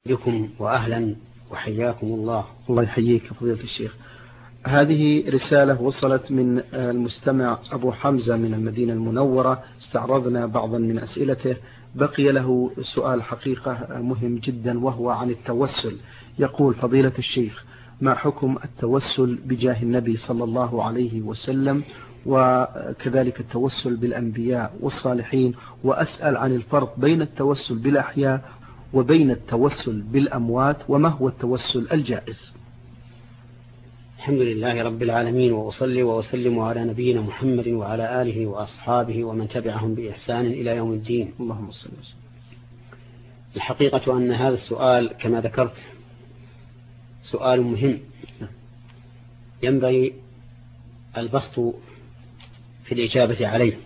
بكم وأهلا وحياكم الله. الله يحييك فضيلة الشيخ. هذه رسالة وصلت من المستمع أبو حمزة من المدينة المنورة، استعرضنا بعضا من أسئلته، بقي له سؤال حقيقة مهم جدا وهو عن التوسل. يقول: فضيلة الشيخ، ما حكم التوسل بجاه النبي صلى الله عليه وسلم وكذلك التوسل بالأنبياء والصالحين؟ وأسأل عن الفرق بين التوسل بالأحياء وبين التوسل بالأموات، وما هو التوسل الجائز؟ الحمد لله رب العالمين، وأصلي وأسلم على نبينا محمد وعلى آله وأصحابه ومن تبعهم بإحسان إلى يوم الدين. اللهم صل وسلم. الحقيقة أن هذا السؤال كما ذكرت سؤال مهم ينبغي البسط في الإجابة عليه،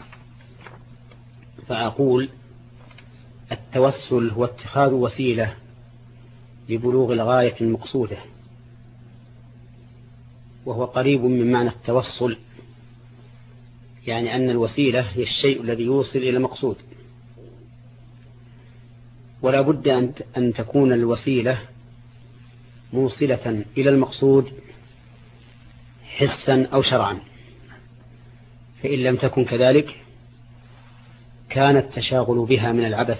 فأقول: التوسل هو اتخاذ وسيلة لبلوغ الغاية المقصودة، وهو قريب من معنى التوصل، يعني أن الوسيلة هي الشيء الذي يوصل إلى المقصود، ولا بد أن تكون الوسيلة موصلة إلى المقصود حسا أو شرعا، فإن لم تكن كذلك كان التشاغل بها من العبث،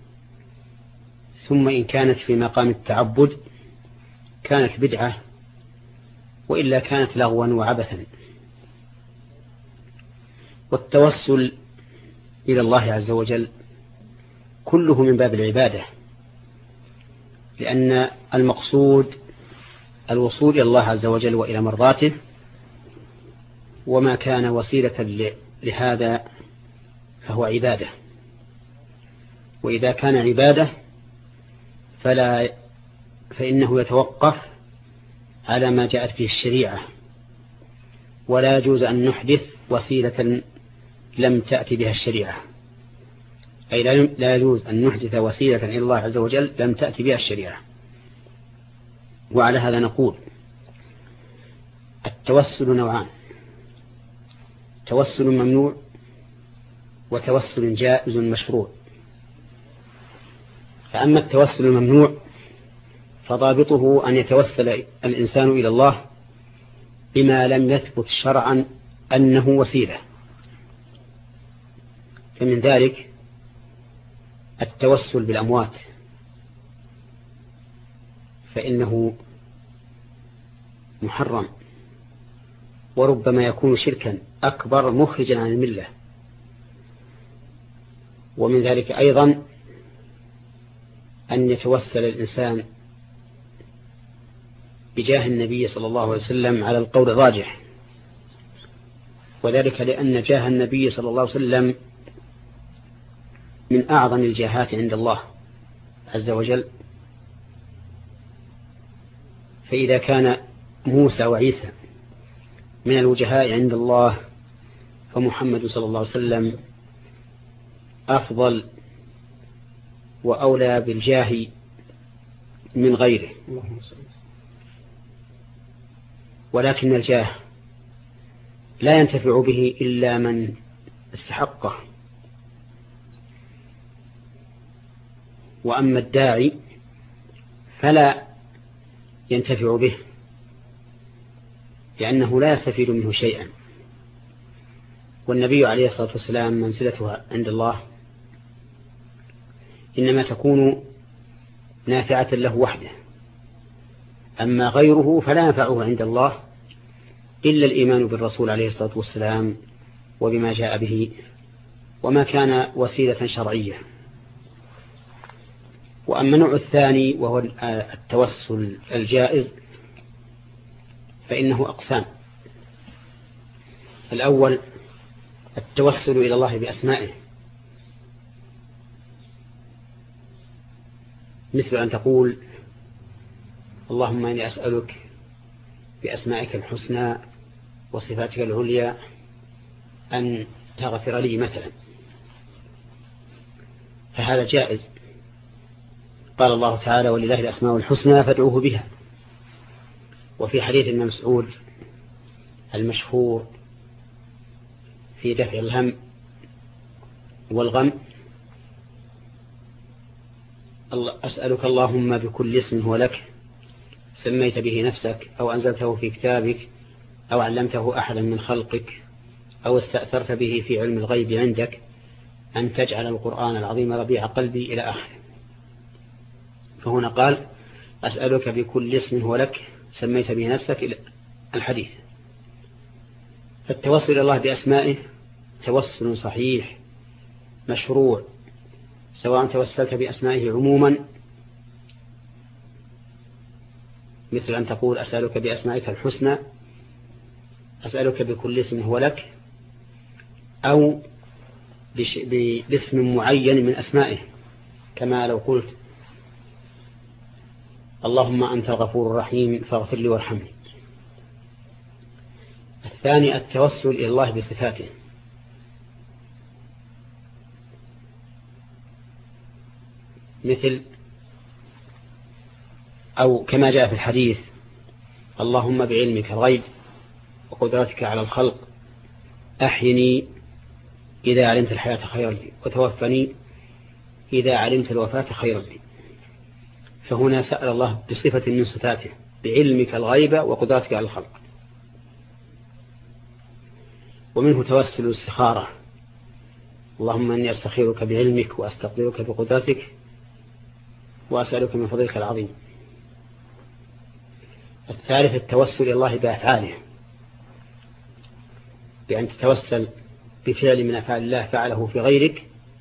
ثم إن كانت في مقام التعبد كانت بدعة، وإلا كانت لغوا وعبثا. والتوسل إلى الله عز وجل كله من باب العبادة، لأن المقصود الوصول إلى الله عز وجل وإلى مرضاته، وما كان وسيلة لهذا فهو عبادة، وإذا كان عبادة فإنه يتوقف على ما جاءت به الشريعة، ولا يجوز أن نحدث وسيلة لم تأتي بها الشريعة، أي لا يجوز أن نحدث وسيلة إلى الله عز وجل لم تأتي بها الشريعة. وعلى هذا نقول: التوسل نوعان: توسل ممنوع وتوسل جائز مشروع. فأما التوسل الممنوع فضابطه أن يتوسل الإنسان إلى الله بما لم يثبت شرعا أنه وسيلة، فمن ذلك التوسل بالأموات، فإنه محرم، وربما يكون شركا أكبر مخرجا عن الملة. ومن ذلك أيضا أن يتوسل الإنسان بجاه النبي صلى الله عليه وسلم على القول الراجح، وذلك لأن جاه النبي صلى الله عليه وسلم من أعظم الجاهات عند الله عز وجل. فإذا كان موسى وعيسى من الوجهاء عند الله، فمحمد صلى الله عليه وسلم أفضل وأولى بالجاه من غيره. ولكن الجاه لا ينتفع به إلا من استحقه، وأما الداعي فلا ينتفع به، لأنه لا يستفيد منه شيئا. والنبي عليه الصلاة والسلام منزلته عند الله إنما تكون نافعة له وحده، أما غيره فلا ينفعه عند الله إلا الإيمان بالرسول عليه الصلاة والسلام وبما جاء به، وما كان وسيلة شرعية. وأما النوع الثاني وهو التوسل الجائز فإنه أقسام: الأول التوسل إلى الله بأسمائه، مثل أن تقول: اللهم إني أسألك بأسمائك الحسنى وصفاتك العليا أن تغفر لي مثلا، فهذا جائز. قال الله تعالى: ولله الأسماء الحسنى فادعوه بها. وفي حديث ابن مسعود المشهور في دفع الهم والغم: أسألك اللهم بكل اسم هو لك سميت به نفسك أو أنزلته في كتابك أو علمته أحدا من خلقك أو استأثرت به في علم الغيب عندك أن تجعل القرآن العظيم ربيع قلبي إلى آخره. فهنا قال أسألك بكل اسم هو لك سميت به نفسك إلى الحديث. فالتوسل إلى الله بأسمائه توسل صحيح مشروع، سواء توسلت بأسمائه عموما مثل أن تقول أسألك بأسمائك الحسنى، أسألك بكل اسم هو لك، أو باسم معين من أسمائه، كما لو قلت اللهم أنت الغفور الرحيم فاغفر لي وارحمني. الثاني التوسل إلى الله بصفاته، مثل أو كما جاء في الحديث اللهم بعلمك الغيب وقدرتك على الخلق أحيني إذا علمت الحياة خيرا لي وتوفني إذا علمت الوفاة خيرا لي. فهنا سأل الله بصفة من صفاته بعلمك الغيب وقدرتك على الخلق. ومنه توسل الاستخارة، اللهم أني أستخيرك بعلمك وأستقدرك بقدرتك وأسألك من فضلك العظيم. الثالث التوسل إلى الله بأفعاله، بأن تتوسل بفعل من أفعال الله فعله في غيرك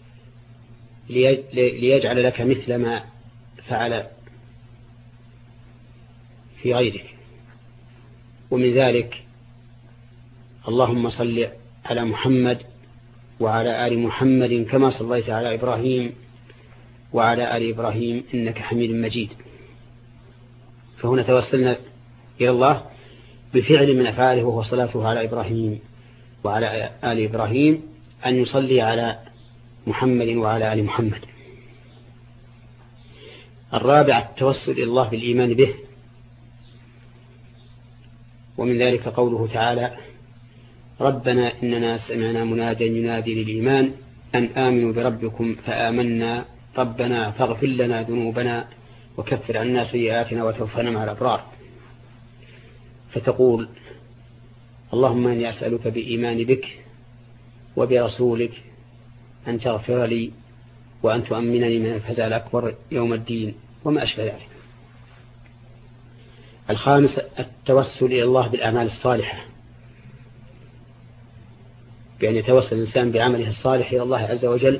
ليجعل لك مثل ما فعل في غيرك. ومن ذلك اللهم صل على محمد وعلى آل محمد كما صليت على إبراهيم وعلى آل إبراهيم إنك حميد مجيد. فهنا توسلنا إلى الله بفعل من أفعاله وهو صلاته على إبراهيم وعلى آل إبراهيم أن يصلي على محمد وعلى آل محمد. الرابع التوسل إلى الله بالإيمان به، ومن ذلك قوله تعالى ربنا إننا سمعنا مناديا ينادي للإيمان أن آمنوا بربكم فآمنا ربنا فاغفر لنا ذنوبنا وكفر عنا سيئاتنا وتوفنا مع الأبرار. فتقول اللهم إني أسألك بإيمان بك وبرسولك أن تغفر لي وأن تؤمنني من الفزع الأكبر يوم الدين وما أشبه ذلك. الخامس التوسل إلى الله بالأعمال الصالحة، بأن يتوسل الإنسان بعمله الصالح إلى الله عز وجل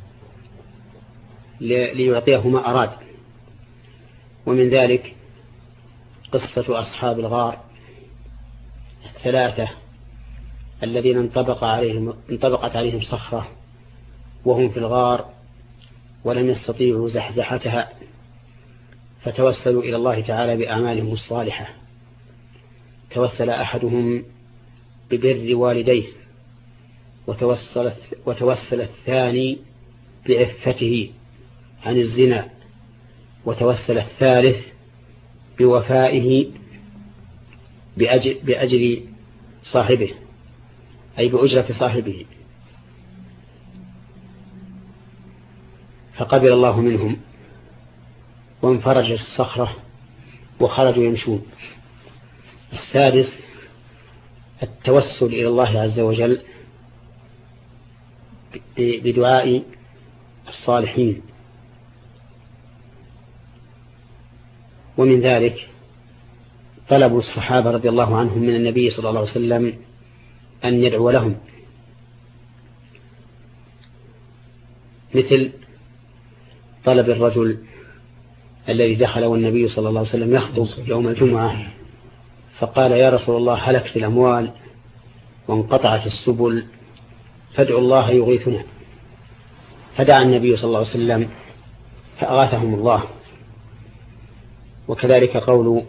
ليعطيه ما أراد. ومن ذلك قصة أصحاب الغار الثلاثة الذين انطبقت عليهم صخرة وهم في الغار ولم يستطيعوا زحزحتها، فتوسلوا إلى الله تعالى بأعمالهم الصالحة. توسل أحدهم ببر والديه، وتوسل الثاني بعفته عن الزنا، وتوسل الثالث بوفائه بأجر صاحبه أي بأجرة صاحبه، فقبل الله منهم وانفرجت الصخرة وخرجوا يمشون. السادس التوسل إلى الله عز وجل بدعاء الصالحين، ومن ذلك طلب الصحابة رضي الله عنهم من النبي صلى الله عليه وسلم أن يدعو لهم، مثل طلب الرجل الذي دخل والنبي صلى الله عليه وسلم يخطب يوم الجمعة فقال يا رسول الله هلكت الأموال وانقطعت السبل فادعوا الله يغيثنا، فدعا النبي صلى الله عليه وسلم فأغاثهم الله. وكذلك قول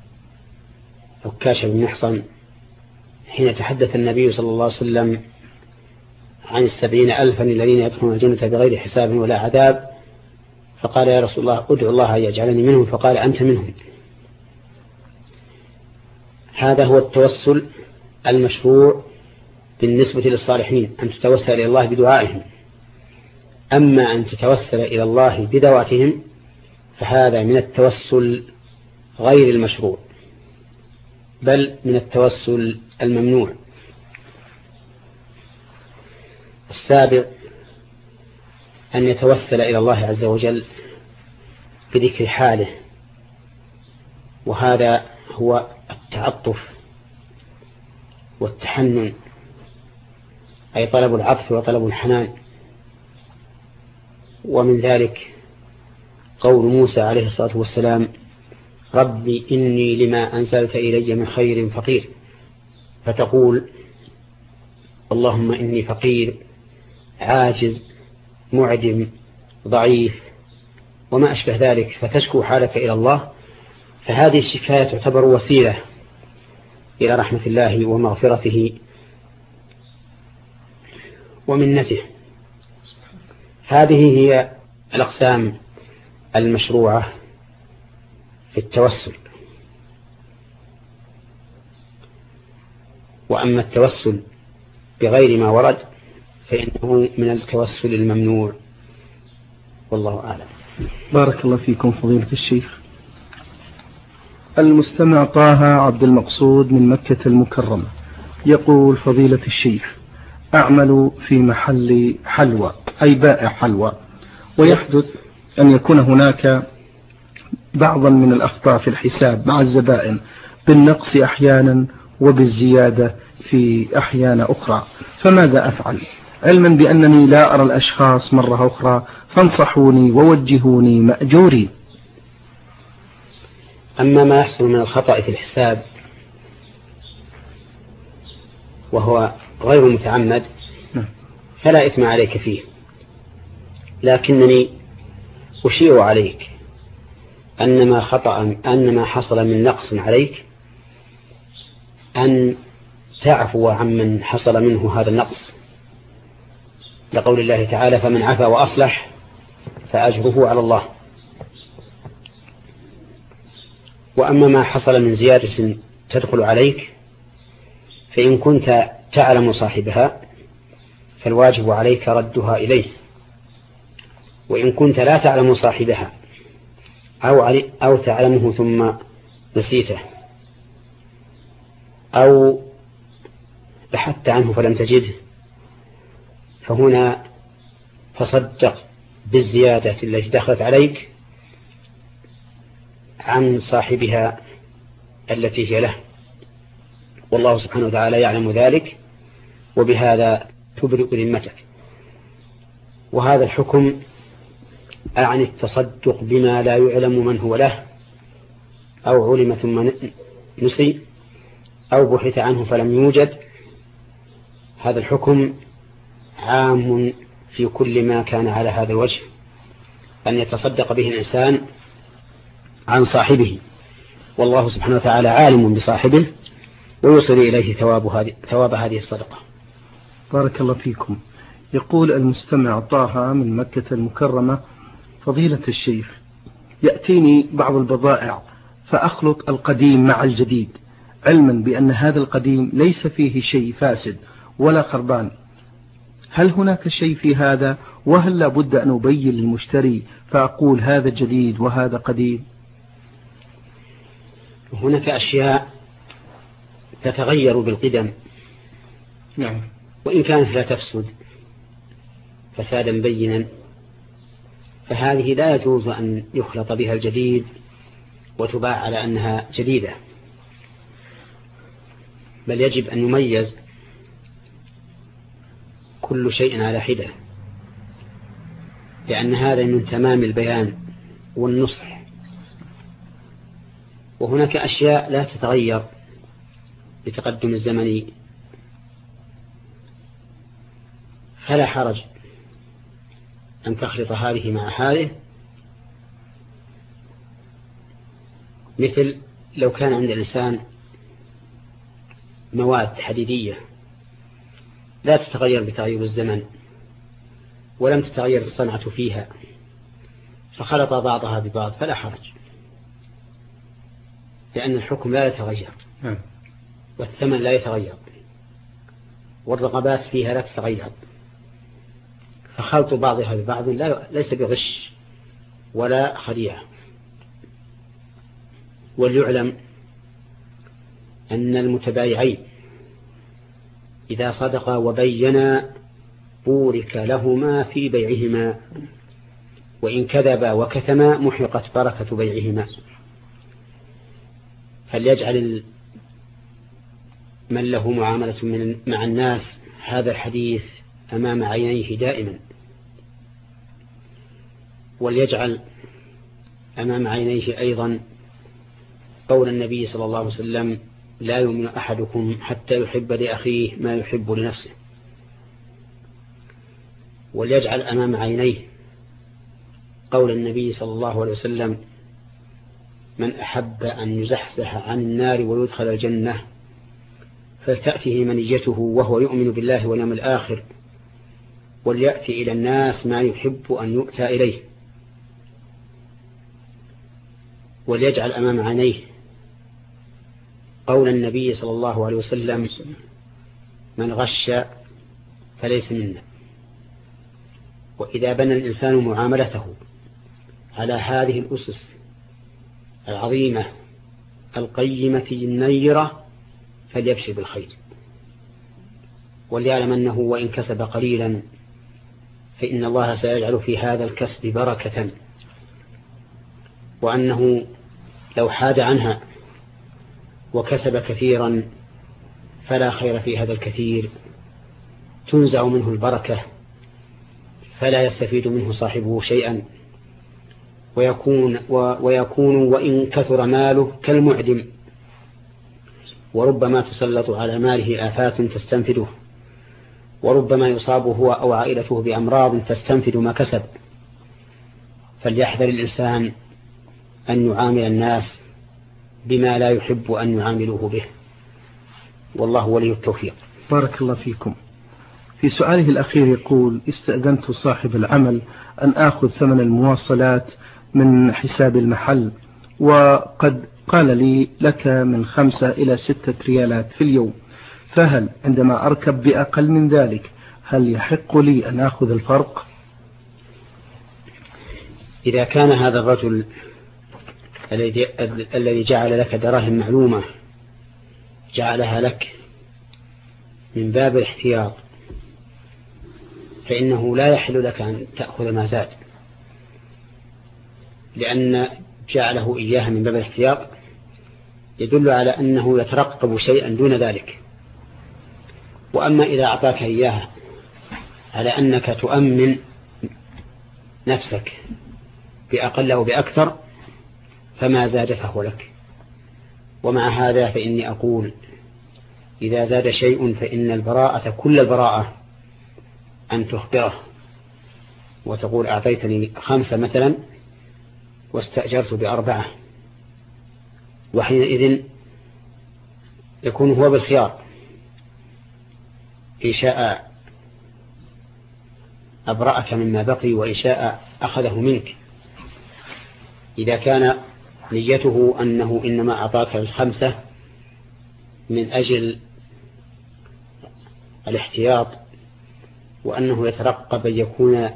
عكاشة بن محصن حين تحدث النبي صلى الله عليه وسلم عن 70,000 الذين يدخلون الجنة بغير حساب ولا عذاب، فقال يا رسول الله ادعو الله أن يجعلني منهم، فقال أنت منهم. هذا هو التوسل المشروع بالنسبة للصالحين، أن تتوسل إلى الله بدعائهم. أما أن تتوسل إلى الله بذواتهم فهذا من التوسل غير المشروع، بل من التوسل الممنوع. السابع أن يتوسل إلى الله عز وجل بذكر حاله، وهذا هو التعطف والتحنن، أي طلب العطف وطلب الحنان. ومن ذلك قول موسى عليه الصلاة والسلام: ربي إني لما أنزلت إلي من خير فقير، فتقول: اللهم إني فقير عاجز معدم ضعيف وما أشبه ذلك، فتشكو حالك إلى الله. فهذه الشكاية تعتبر وسيلة إلى رحمة الله ومغفرته ومنته. هذه هي الأقسام المشروعة في التوسل. وأما التوسل بغير ما ورد فإنه من التوسل الممنوع، والله أعلم. بارك الله فيكم فضيلة الشيخ. المستمع طه عبد المقصود من مكة المكرمة يقول: فضيلة الشيخ، أعمل في محل حلوى، أي بائع حلوى، ويحدث أن يكون هناك بعضا من الأخطاء في الحساب مع الزبائن، بالنقص أحيانا وبالزيادة في أحيان أخرى، فماذا أفعل؟ علما بأنني لا أرى الأشخاص مرة أخرى، فانصحوني ووجهوني مأجوري. أما ما يحصل من الخطأ في الحساب وهو غير متعمد فلا إثم عليك فيه، لكنني أشير عليك أن ما حصل من نقص عليك أن تعفو عمن حصل منه هذا النقص، لقول الله تعالى: فمن عفا وأصلح فأجره على الله. وأما ما حصل من زيادة تدخل عليك فإن كنت تعلم صاحبها فالواجب عليك ردها إليه، وإن كنت لا تعلم صاحبها أو تعلمه ثم نسيته أو بحثت عنه فلم تجده، فهنا تصدق بالزيادة التي دخلت عليك عن صاحبها التي هي له، والله سبحانه وتعالى يعلم ذلك، وبهذا تبرئ ذمتك. وهذا الحكم عن التصدق بما لا يعلم من هو له، أو علم ثم نسي، أو بحث عنه فلم يوجد. هذا الحكم عام في كل ما كان على هذا الوجه، أن يتصدق به الإنسان عن صاحبه، والله سبحانه وتعالى عالم بصاحبه ويوصل إليه ثواب هذه الصدقة. بارك الله فيكم. يقول المستمع طه من مكة المكرمة: فضيلة الشيخ، يأتيني بعض البضائع فأخلط القديم مع الجديد، علما بأن هذا القديم ليس فيه شيء فاسد ولا خربان، هل هناك شيء في هذا؟ وهل لابد أن أبين للمشتري فأقول هذا جديد وهذا قديم؟ هناك أشياء تتغير بالقدم، نعم، وإن كانت لا تفسد فسادا بينا، فهذه لا يجوز أن يخلط بها الجديد وتباع على أنها جديدة، بل يجب أن يميز كل شيء على حدة، لأن هذا من تمام البيان والنصح. وهناك أشياء لا تتغير بتقدم الزمن، فلا حرج أن تخلط هذه مع هذه، مثل لو كان عند الإنسان مواد حديدية لا تتغير بتغير الزمن ولم تتغير الصنعة فيها، فخلط بعضها ببعض فلا حرج، لأن الحكم لا يتغير والثمن لا يتغير والرغبات فيها لا تتغير، فخلط بعضها ببعض ليس بغش ولا خديعة. وليعلم أن المتبايعين إذا صدقا وبينا بورك لهما في بيعهما، وإن كذبا وكتما محقت بركة بيعهما. فليجعل من له معاملة مع الناس هذا الحديث أمام عينيه دائما، وليجعل أمام عينيه أيضا قول النبي صلى الله عليه وسلم: لا يؤمن أحدكم حتى يحب لأخيه ما يحب لنفسه. وليجعل أمام عينيه قول النبي صلى الله عليه وسلم: من أحب أن يزحزح عن النار ويدخل الجنة فلتأته منيته وهو يؤمن بالله واليوم الآخر وليأتي إلى الناس ما يحب أن يؤتى إليه. وليجعل أمام عينيه قول النبي صلى الله عليه وسلم: من غش فليس منا. وإذا بنى الإنسان معاملته على هذه الأسس العظيمة القيمة النيرة فليبشر بالخير، وليعلم أنه وإن كسب قليلا فإن الله سيجعل في هذا الكسب بركة، وأنه لو حاد عنها وكسب كثيرا فلا خير في هذا الكثير، تنزع منه البركة فلا يستفيد منه صاحبه شيئا، ويكون وإن كثر ماله كالمعدم، وربما تسلط على ماله آفات تستنفده، وربما يصاب هو أو عائلته بأمراض تستنفد ما كسب. فليحذر الإنسان أن يعامل الناس بما لا يحب أن يعاملوه به، والله ولي التوفيق. بارك الله فيكم. في سؤاله الأخير يقول: استأذنت صاحب العمل أن آخذ ثمن المواصلات من حساب المحل، وقد قال لي لك من 5 إلى 6 ريالات في اليوم، فهل عندما أركب بأقل من ذلك هل يحق لي أن آخذ الفرق؟ إذا كان هذا الرجل الذي جعل لك دراهم معلومة جعلها لك من باب الاحتياط، فإنه لا يحل لك أن تأخذ ما زاد، لأن جعله إياها من باب الاحتياط يدل على أنه يترقب شيئا دون ذلك. وأما إذا أعطاك إياها على أنك تؤمن نفسك بأقل أو بأكثر فما زاد فهو لك. ومع هذا فإني أقول: إذا زاد شيء فإن البراءة كل البراءة أن تخبره وتقول: أعطيتني 5 مثلا واستأجرت ب4، وحينئذ يكون هو بالخيار، إن شاء أبرأك مما بقي وإن شاء أخذه منك. إذا كان نيته أنه إنما أعطاك 5 من أجل الاحتياط، وأنه يترقب أن يكون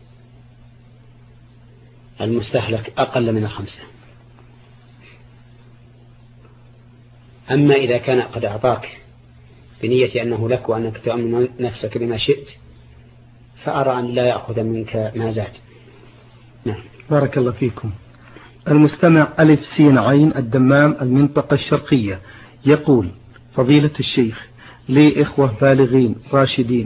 المستهلك أقل من 5. أما إذا كان قد أعطاك بنية أنه لك وأنك تؤمن نفسك بما شئت، فأرى أن لا يأخذ منك ما زاد. نعم. بارك الله فيكم. المستمع ألف سين عين الدمام المنطقة الشرقية يقول: فضيلة الشيخ، لي إخوة بالغين راشدين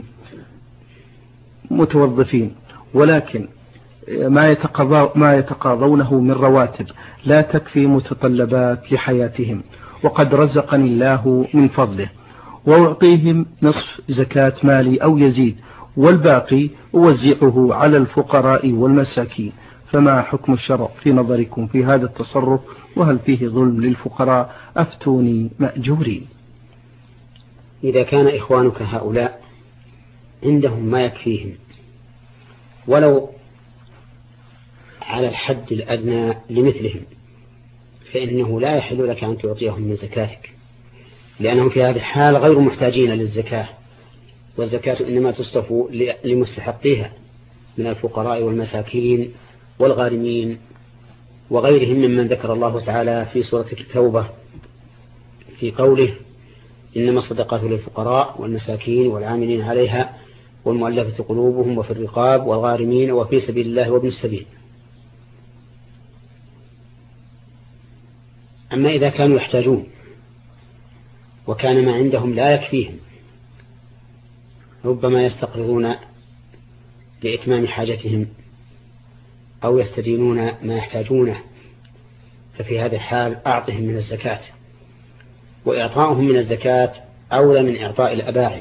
متوظفين، ولكن ما يتقاضونه من رواتب لا تكفي متطلبات لحياتهم، وقد رزقني الله من فضله، وأعطيهم نصف زكاة مالي أو يزيد، والباقي أوزعه على الفقراء والمساكين، فما حكم الشرع في نظركم في هذا التصرف؟ وهل فيه ظلم للفقراء؟ أفتوني مأجورين. إذا كان إخوانك هؤلاء عندهم ما يكفيهم ولو على الحد الأدنى لمثلهم، فإنه لا يحل لك أن تعطيهم من زكاتك، لأنهم في هذه الحال غير محتاجين للزكاة، والزكاة إنما تصرف لمستحقيها من الفقراء والمساكين والغارمين وغيرهم ممن ذكر الله تعالى في سورة التوبة في قوله إنما الصدقات للفقراء والمساكين والعاملين عليها والمؤلفة قلوبهم وفي الرقاب والغارمين وفي سبيل الله وابن السبيل. أما إذا كانوا يحتاجون وكان ما عندهم لا يكفيهم، ربما يستقرضون لإتمام حاجتهم أو يستدينون ما يحتاجونه، ففي هذا الحال أعطهم من الزكاة، وإعطاؤهم من الزكاة أولى من إعطاء الأباعد،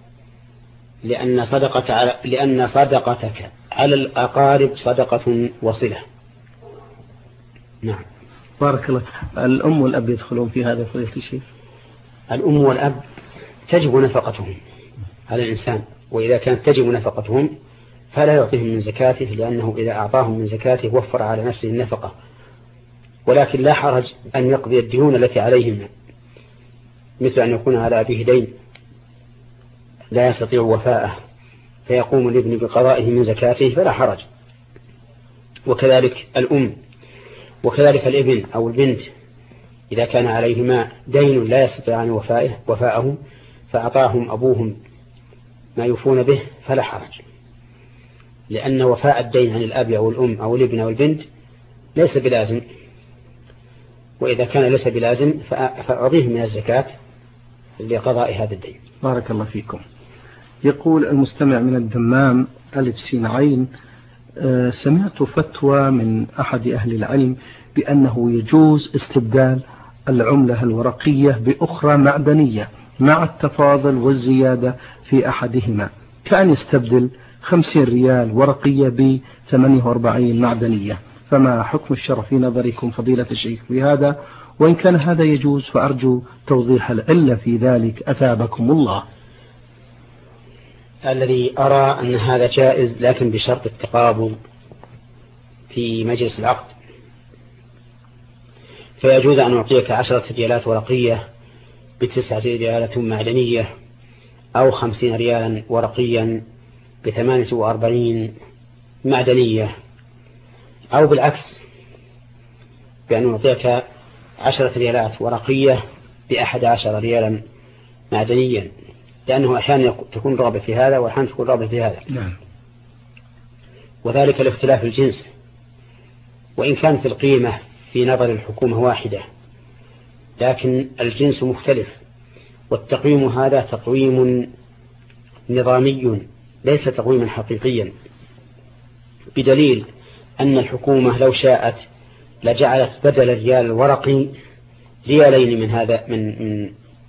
لأن صدقتك على الأقارب صدقة وصلة. نعم. بارك الله. الأم والأب يدخلون في هذا فضيلة الشيخ؟ الأم والأب تجب نفقتهم على الإنسان، وإذا كانت تجب نفقتهم فلا يعطيهم من زكاته، لأنه إذا أعطاهم من زكاته وفر على نفسه النفقة، ولكن لا حرج أن يقضي الديون التي عليهم، مثل أن يكون على أبيه دين لا يستطيع وفاءه فيقوم الابن بقضائه من زكاته فلا حرج، وكذلك الأم، وكذلك الابن أو البنت إذا كان عليهما دين لا يستطيعان وفاءه فأعطاهم أبوهم ما يوفون به فلا حرج، لأن وفاء الدين عن الأب أو الأم أو الابن أو البنت ليس بلازم، وإذا كان ليس بلازم فأعطيهم من الزكاة لقضاء هذا الدين. بارك الله فيكم. يقول المستمع من الدمام ألف سين عين: سمعت فتوى من أحد أهل العلم بأنه يجوز استبدال العملة الورقية بأخرى معدنية مع التفاضل والزيادة في أحدهما، كأن يستبدل 50 ريال ورقية ب 48 معدنية، فما حكم الشرع في نظركم فضيلة الشيخ في هذا؟ وإن كان هذا يجوز فأرجو توضيح العلة في ذلك أثابكم الله. الذي أرى أن هذا جائز، لكن بشرط التقابل في مجلس العقد، فيجوز أن أعطيك 10 ريالات ورقية ب9 ريالات معدنية، أو 50 ريالا ورقيا ب48 معدنية، أو بالعكس بأن أعطيك 10 ريالات ورقية ب11 ريالا معدنيا، لأنه أحيانا تكون رغبة في هذا وأحيانا تكون رغبة في هذا. نعم. وذلك لاختلاف الجنس، وإن كانت القيمة في نظر الحكومة واحدة لكن الجنس مختلف، والتقويم هذا تقويم نظامي ليس تقويما حقيقيا، بدليل أن الحكومة لو شاءت لجعلت بدل الريال الورقي ريالين من هذا من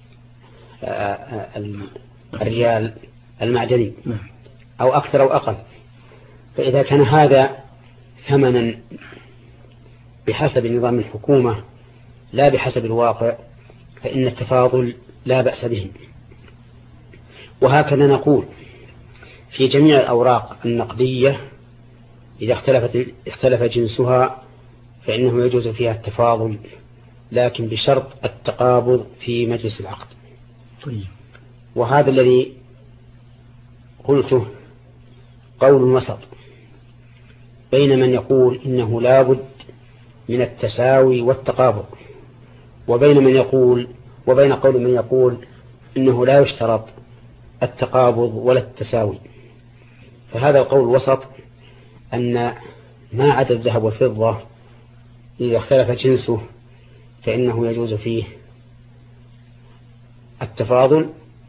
الريال المعدني، أو أكثر أو أقل. فإذا كان هذا ثمنا بحسب نظام الحكومة لا بحسب الواقع فإن التفاضل لا بأس به. وهكذا نقول في جميع الأوراق النقدية إذا اختلف جنسها فإنه يجوز فيها التفاضل، لكن بشرط التقابض في مجلس العقد. طيب. وهذا الذي قلته قول وسط بين من يقول إنه لا بد من التساوي والتقابض، وبين قول من يقول إنه لا يشترط التقابض ولا التساوي. فهذا القول الوسط أن ما عدا الذهب والفضة إذا اختلف جنسه فإنه يجوز فيه التفاضل،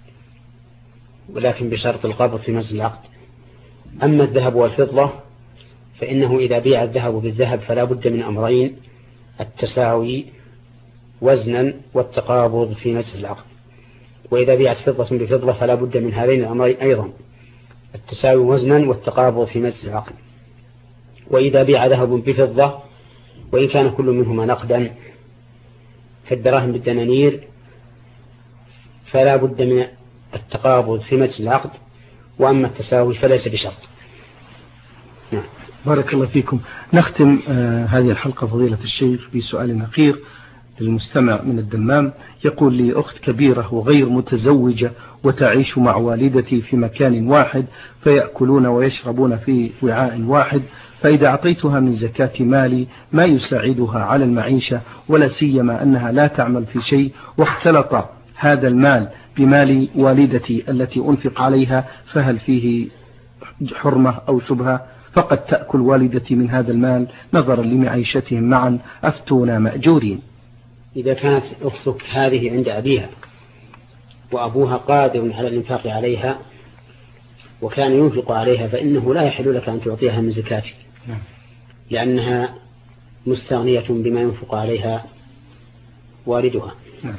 ولكن بشرط القبض في مجلس العقد. أما الذهب والفضة فإنه إذا بيع الذهب بالذهب فلا بد من أمرين: التساوي وزنا والتقابض في مجلس العقد. وإذا بيعت فضة بفضة فلا بد من هذين الأمرين أيضا: التساوي وزنا والتقابض في مجلس العقد. وإذا بيع ذهب بفضة وإن كان كل منهما نقدا فالدراهم بالدنانير فلا بد من التقابض في مجلس العقد، وأما التساوي فليس بشرط. نعم. بارك الله فيكم. نختم هذه الحلقة فضيلة الشيخ بسؤال أخير للمستمع من الدمام، يقول لي أخت كبيرة وغير متزوجة وتعيش مع والدتي في مكان واحد، فيأكلون ويشربون في وعاء واحد، فإذا أعطيتها من زكاة مالي ما يساعدها على المعيشة، ولا سيما أنها لا تعمل في شيء، واختلط هذا المال بمال والدتي التي أنفق عليها، فهل فيه حرمة أو شبهة؟ فقد تأكل والدتي من هذا المال نظرا لمعيشتهم معا، أفتونا مأجورين. إذا كانت أختك هذه عند أبيها وأبوها قادر على الإنفاق عليها وكان ينفق عليها، فإنه لا يحل لك أن تعطيها من زكاتك، لأنها مستغنية بما ينفق عليها والدها.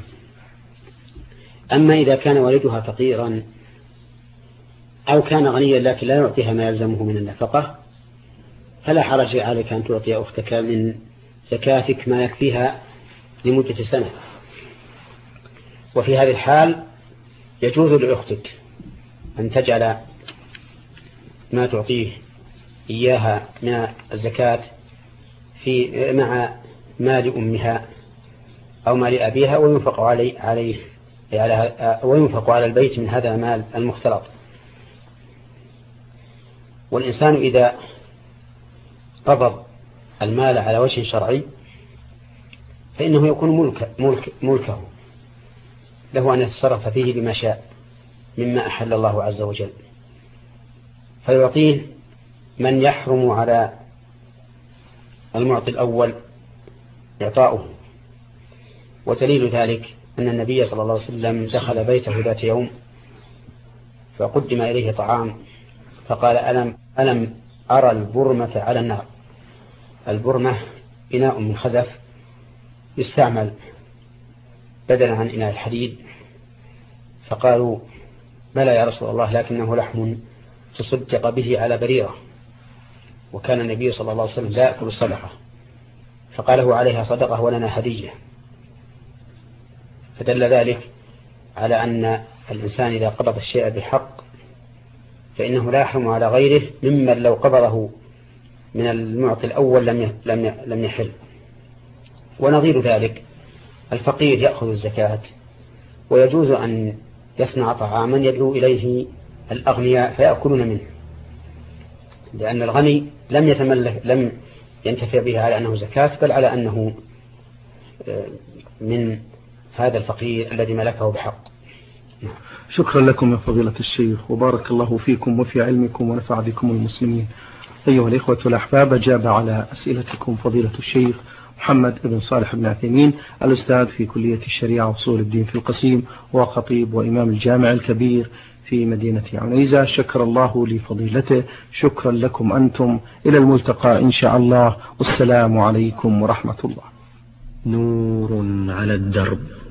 أما إذا كان والدها فقيرا أو كان غنيا لكن لا يعطيها ما يلزمه من النفقة، فلا حرج عليك أن تعطي أختك من زكاتك ما يكفيها لمدة سنة. وفي هذه الحال يجوز لأختك أن تجعل ما تعطيه إياها من الزكاة مع مال أمها أو مال أبيها، وينفق على البيت من هذا المال المختلط. والإنسان إذا قبض المال على وجه شرعي فإنه يكون ملكه، له أن يتصرف فيه بما شاء مما أحل الله عز وجل، فيعطيه من يحرم على المعطي الأول إعطاؤه. ودليل ذلك أن النبي صلى الله عليه وسلم دخل بيته ذات يوم فقدم إليه طعام فقال: ألم أرى البرمة على النار. البرمة إناء من خزف يستعمل بدلا عن إناء الحديد. فقالوا: بلى يا رسول الله، لكنه لحم تصدق به على بريرة، وكان النبي صلى الله عليه وسلم لا يأكل الصدقة، فقاله عليها صدقة ولنا هدية. فدل ذلك على أن الإنسان إذا قبض الشيء بحق فإنه لا يحرم على غيره ممن لو قبضه من المعطي الأول لم يحل. ونظير ذلك الفقير يأخذ الزكاة، ويجوز أن يصنع طعاما يدعو إليه الأغنياء فيأكلون منه، لأن الغني لم ينتفع بها على أنه زكاة، بل على أنه من هذا الفقير الذي ملكه بحق. شكرا لكم يا فضيلة الشيخ، وبارك الله فيكم وفي علمكم ونفع بكم المسلمين. أيها الإخوة الأحباب، أجاب على أسئلتكم فضيلة الشيخ محمد بن صالح بن عثيمين، الأستاذ في كلية الشريعة وأصول الدين في القصيم، وخطيب وإمام الجامع الكبير في مدينة عنيزة. شكر الله لفضيلته. شكرا لكم أنتم. إلى الملتقى إن شاء الله، والسلام عليكم ورحمة الله. نور على الدرب.